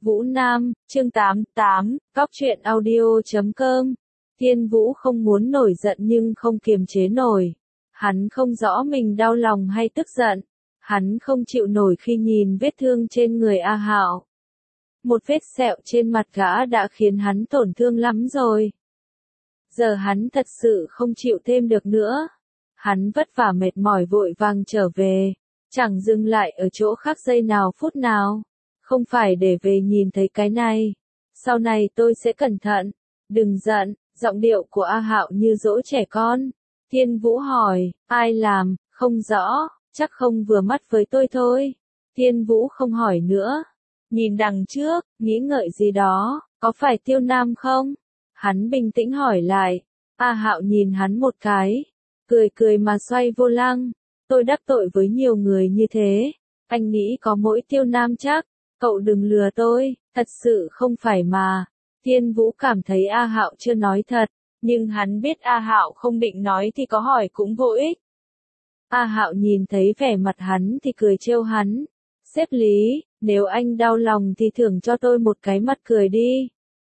Vũ Nam, chương 88, Cóc truyện audio.com. Thiên Vũ không muốn nổi giận nhưng không kiềm chế nổi. Hắn không rõ mình đau lòng hay tức giận. Hắn không chịu nổi khi nhìn vết thương trên người A Hạo. Một vết sẹo trên mặt gã đã khiến hắn tổn thương lắm rồi. Giờ hắn thật sự không chịu thêm được nữa. Hắn vất vả mệt mỏi vội vàng trở về, chẳng dừng lại ở chỗ khác giây nào phút nào. Không phải để về nhìn thấy cái này. Sau này tôi sẽ cẩn thận. Đừng giận. Giọng điệu của A Hạo như dỗ trẻ con. Thiên Vũ hỏi, ai làm, không rõ, chắc không vừa mắt với tôi thôi. Thiên Vũ không hỏi nữa. Nhìn đằng trước, nghĩ ngợi gì đó, có phải Tiêu Nam không? Hắn bình tĩnh hỏi lại. A Hạo nhìn hắn một cái, cười cười mà xoay vô lăng. Tôi đắc tội với nhiều người như thế, anh nghĩ có mỗi Tiêu Nam chắc. Cậu đừng lừa tôi, thật sự không phải mà. Thiên Vũ cảm thấy A Hạo chưa nói thật, nhưng hắn biết A Hạo không định nói thì có hỏi cũng vô ích. A Hạo nhìn thấy vẻ mặt hắn thì cười trêu hắn. Xếp Lý, nếu anh đau lòng thì thưởng cho tôi một cái mặt cười đi.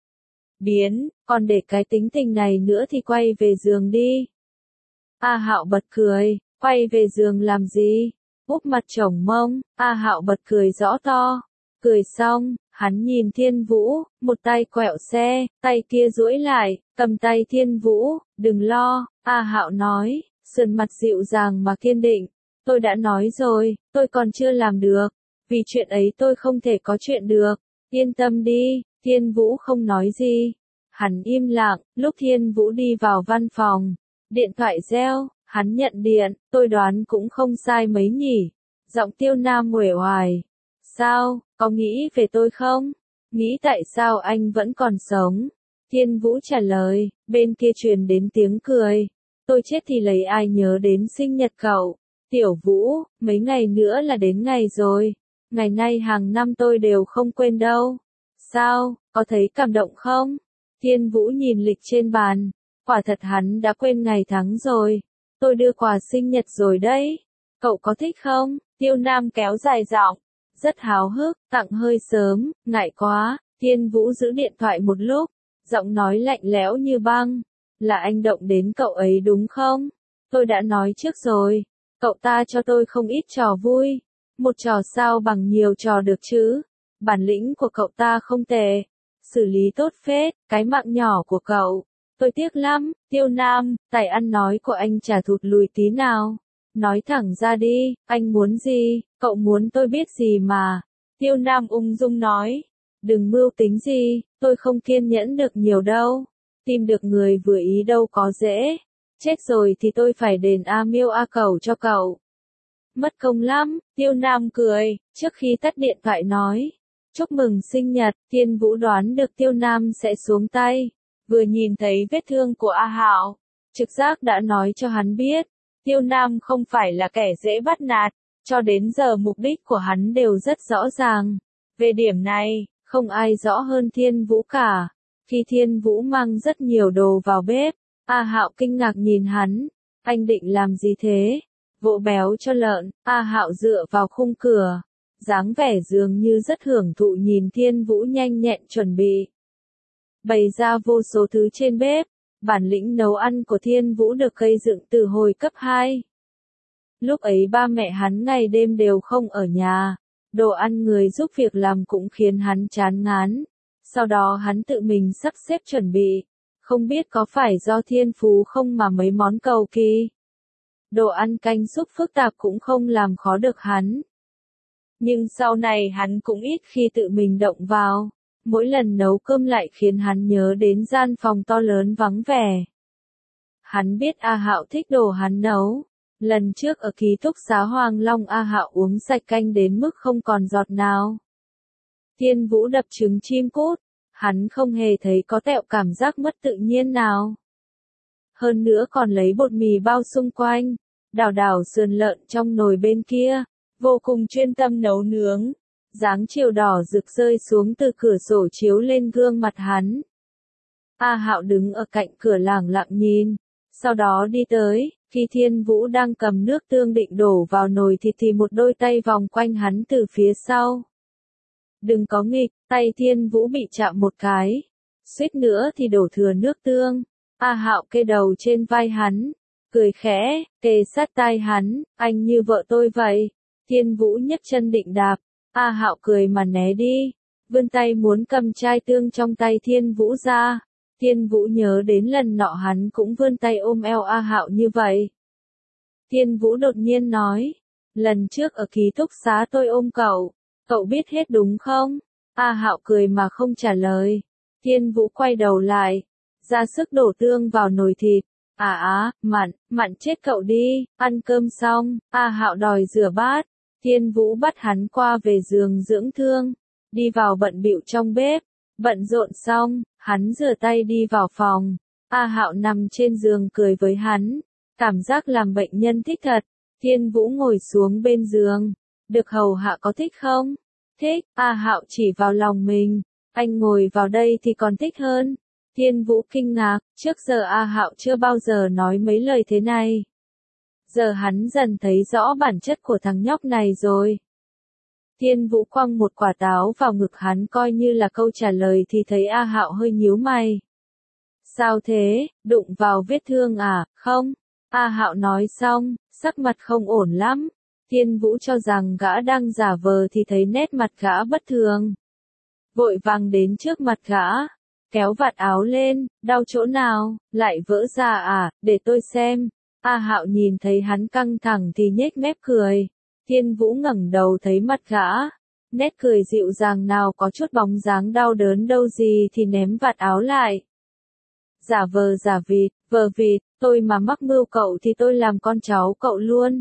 Biến, còn để cái tính tình này nữa thì quay về giường đi. A Hạo bật cười, quay về giường làm gì? Úp mặt chổng mông, A Hạo bật cười rõ to. Cười xong, hắn nhìn Thiên Vũ, một tay quẹo xe, tay kia duỗi lại, cầm tay Thiên Vũ, đừng lo, A Hạo nói, sườn mặt dịu dàng mà kiên định. Tôi đã nói rồi, tôi còn chưa làm được, vì chuyện ấy tôi không thể có chuyện được, yên tâm đi. Thiên Vũ không nói gì. Hắn im lặng, lúc Thiên Vũ đi vào văn phòng, điện thoại reo, hắn nhận điện, tôi đoán cũng không sai mấy nhỉ. Giọng Tiêu Nam uể oải. Sao, có nghĩ về tôi không? Nghĩ tại sao anh vẫn còn sống? Thiên Vũ trả lời, bên kia truyền đến tiếng cười. Tôi chết thì lấy ai nhớ đến sinh nhật cậu? Tiểu Vũ, mấy ngày nữa là đến ngày rồi. Ngày nay hàng năm tôi đều không quên đâu. Sao, có thấy cảm động không? Thiên Vũ nhìn lịch trên bàn. Quả thật hắn đã quên ngày tháng rồi. Tôi đưa quà sinh nhật rồi đấy. Cậu có thích không? Tiêu Nam kéo dài giọng. Rất háo hức, tặng hơi sớm, ngại quá. Thiên Vũ giữ điện thoại một lúc, giọng nói lạnh lẽo như băng. Là anh động đến cậu ấy đúng không? Tôi đã nói trước rồi, cậu ta cho tôi không ít trò vui. Một trò sao bằng nhiều trò được chứ? Bản lĩnh của cậu ta không tệ. Xử lý tốt phết, cái mạng nhỏ của cậu. Tôi tiếc lắm, Tiêu Nam, tài ăn nói của anh chả thụt lùi tí nào. Nói thẳng ra đi, anh muốn gì, cậu muốn tôi biết gì mà. Tiêu Nam ung dung nói. Đừng mưu tính gì, tôi không kiên nhẫn được nhiều đâu. Tìm được người vừa ý đâu có dễ. Chết rồi thì tôi phải đền A Miêu A Cẩu cho cậu. Mất công lắm, Tiêu Nam cười, trước khi tắt điện thoại nói. Chúc mừng sinh nhật, Thiên Vũ đoán được Tiêu Nam sẽ xuống tay. Vừa nhìn thấy vết thương của A Hạo, trực giác đã nói cho hắn biết. Tiêu Nam không phải là kẻ dễ bắt nạt, cho đến giờ mục đích của hắn đều rất rõ ràng. Về điểm này, không ai rõ hơn Thiên Vũ cả. Khi Thiên Vũ mang rất nhiều đồ vào bếp, A Hạo kinh ngạc nhìn hắn. Anh định làm gì thế? Vỗ béo cho lợn. A Hạo dựa vào khung cửa, dáng vẻ dường như rất hưởng thụ nhìn Thiên Vũ nhanh nhẹn chuẩn bị bày ra vô số thứ trên bếp. Bản lĩnh nấu ăn của Thiên Vũ được gây dựng từ hồi cấp 2. Lúc ấy ba mẹ hắn ngày đêm đều không ở nhà. Đồ ăn người giúp việc làm cũng khiến hắn chán ngán. Sau đó hắn tự mình sắp xếp chuẩn bị. Không biết có phải do thiên phú không mà mấy món cầu kỳ. Đồ ăn canh súp phức tạp cũng không làm khó được hắn. Nhưng sau này hắn cũng ít khi tự mình động vào. Mỗi lần nấu cơm lại khiến hắn nhớ đến gian phòng to lớn vắng vẻ. Hắn biết A Hạo thích đồ hắn nấu. Lần trước ở ký túc xá Hoàng Long A Hạo uống sạch canh đến mức không còn giọt nào. Thiên Vũ đập trứng chim cút. Hắn không hề thấy có tẹo cảm giác mất tự nhiên nào. Hơn nữa còn lấy bột mì bao xung quanh. Đảo đảo sườn lợn trong nồi bên kia. Vô cùng chuyên tâm nấu nướng. Dáng chiều đỏ rực rơi xuống từ cửa sổ chiếu lên gương mặt hắn. A Hạo đứng ở cạnh cửa lẳng lặng nhìn. Sau đó đi tới, khi Thiên Vũ đang cầm nước tương định đổ vào nồi thịt thì một đôi tay vòng quanh hắn từ phía sau. đừng có nghịch, tay Thiên Vũ bị chạm một cái. Suýt nữa thì đổ thừa nước tương. A Hạo kê đầu trên vai hắn, cười khẽ, kề sát tai hắn, anh như vợ tôi vậy. Thiên Vũ nhấc chân định đạp, A Hạo cười mà né đi, vươn tay muốn cầm chai tương trong tay Thiên Vũ ra. Thiên Vũ nhớ đến lần nọ hắn cũng vươn tay ôm eo A Hạo như vậy. Thiên Vũ đột nhiên nói, lần trước ở ký túc xá tôi ôm cậu biết hết đúng không? A Hạo cười mà không trả lời. Thiên Vũ quay đầu lại, ra sức đổ tương vào nồi thịt. Mặn chết cậu đi, ăn cơm xong, A Hạo đòi rửa bát. Thiên Vũ bắt hắn qua về giường dưỡng thương, đi vào bận bịu trong bếp. Bận rộn xong, hắn rửa tay đi vào phòng. A Hạo nằm trên giường cười với hắn, cảm giác làm bệnh nhân thích thật. Thiên Vũ ngồi xuống bên giường, được hầu hạ có thích không? Thích, A Hạo chỉ vào lòng mình, anh ngồi vào đây thì còn thích hơn. Thiên Vũ kinh ngạc, trước giờ A Hạo chưa bao giờ nói mấy lời thế này. Giờ hắn dần thấy rõ bản chất của thằng nhóc này rồi. Thiên Vũ quăng một quả táo vào ngực hắn coi như là câu trả lời thì thấy A Hạo hơi nhíu mày. Sao thế, đụng vào vết thương à, không? A Hạo nói xong, sắc mặt không ổn lắm. Thiên Vũ cho rằng gã đang giả vờ thì thấy nét mặt gã bất thường. Vội vàng đến trước mặt gã, kéo vạt áo lên, đau chỗ nào, lại vỡ ra à, để tôi xem. A Hạo nhìn thấy hắn căng thẳng thì nhếch mép cười. Thiên Vũ ngẩng đầu thấy mặt gã, nét cười dịu dàng nào có chút bóng dáng đau đớn đâu gì thì ném vạt áo lại. Giả vờ giả vịt, vờ vịt, tôi mà mắc mưu cậu thì tôi làm con cháu cậu luôn.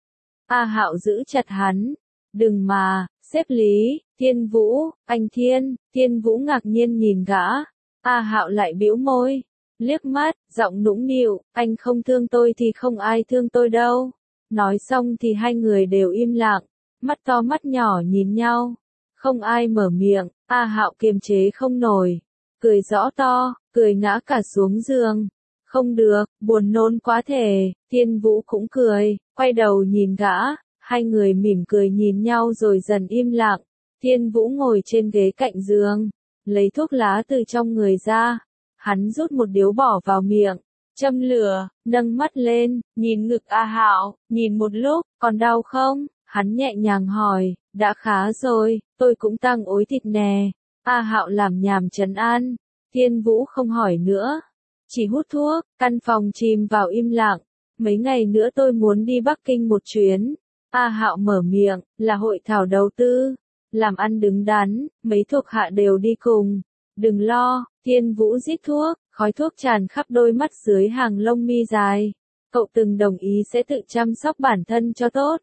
A Hạo giữ chặt hắn, đừng mà, xếp Lý, Thiên Vũ, anh Thiên Vũ ngạc nhiên nhìn gã. A Hạo lại bĩu môi, liếc mắt, giọng nũng nịu, anh không thương tôi thì không ai thương tôi đâu. Nói xong thì hai người đều im lặng, mắt to mắt nhỏ nhìn nhau. Không ai mở miệng, A Hạo kiềm chế không nổi. Cười rõ to, cười ngã cả xuống giường. Không được, buồn nôn quá thể. Thiên Vũ cũng cười, quay đầu nhìn gã. Hai người mỉm cười nhìn nhau rồi dần im lặng. Thiên Vũ ngồi trên ghế cạnh giường, lấy thuốc lá từ trong người ra. Hắn rút một điếu bỏ vào miệng, châm lửa, nâng mắt lên, nhìn ngực A Hạo, nhìn một lúc, còn đau không? Hắn nhẹ nhàng hỏi, đã khá rồi, tôi cũng tăng ối thịt nè. A Hạo làm nhảm trấn an. Thiên Vũ không hỏi nữa, chỉ hút thuốc. Căn phòng chìm vào im lặng. Mấy ngày nữa tôi muốn đi Bắc Kinh một chuyến. A Hạo mở miệng, là hội thảo đầu tư, làm ăn đứng đắn, mấy thuộc hạ đều đi cùng. Đừng lo. Thiên Vũ rít thuốc, khói thuốc tràn khắp đôi mắt dưới hàng lông mi dài. Cậu từng đồng ý sẽ tự chăm sóc bản thân cho tốt.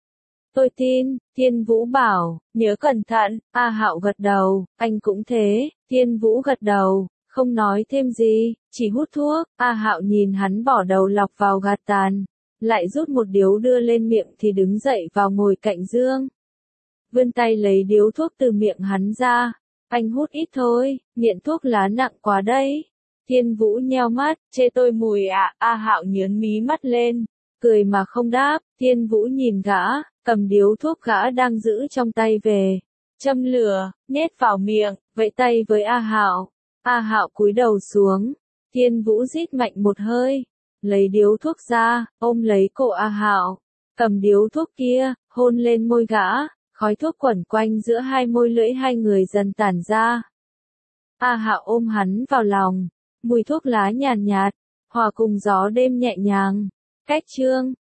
Tôi tin, Thiên Vũ bảo, nhớ cẩn thận. A Hạo gật đầu, anh cũng thế. Thiên Vũ gật đầu, không nói thêm gì, chỉ hút thuốc. A Hạo nhìn hắn bỏ đầu lọc vào gạt tàn, lại rút một điếu đưa lên miệng thì đứng dậy vào ngồi cạnh giường. Vươn tay lấy điếu thuốc từ miệng hắn ra. Anh hút ít thôi, nghiện thuốc lá nặng quá đấy. Thiên Vũ nheo mắt, chê tôi mùi à? A Hạo nhướng mí mắt lên, cười mà không đáp. Thiên Vũ nhìn gã, cầm điếu thuốc gã đang giữ trong tay về, châm lửa, nhét vào miệng, vẫy tay với A Hạo. A Hạo cúi đầu xuống. Thiên Vũ rít mạnh một hơi, lấy điếu thuốc ra, ôm lấy cổ A Hạo, cầm điếu thuốc kia, hôn lên môi gã. Khói thuốc quẩn quanh giữa hai môi lưỡi hai người dần tản ra. A Hạo ôm hắn vào lòng, mùi thuốc lá nhàn nhạt, hòa cùng gió đêm nhẹ nhàng. Cách chương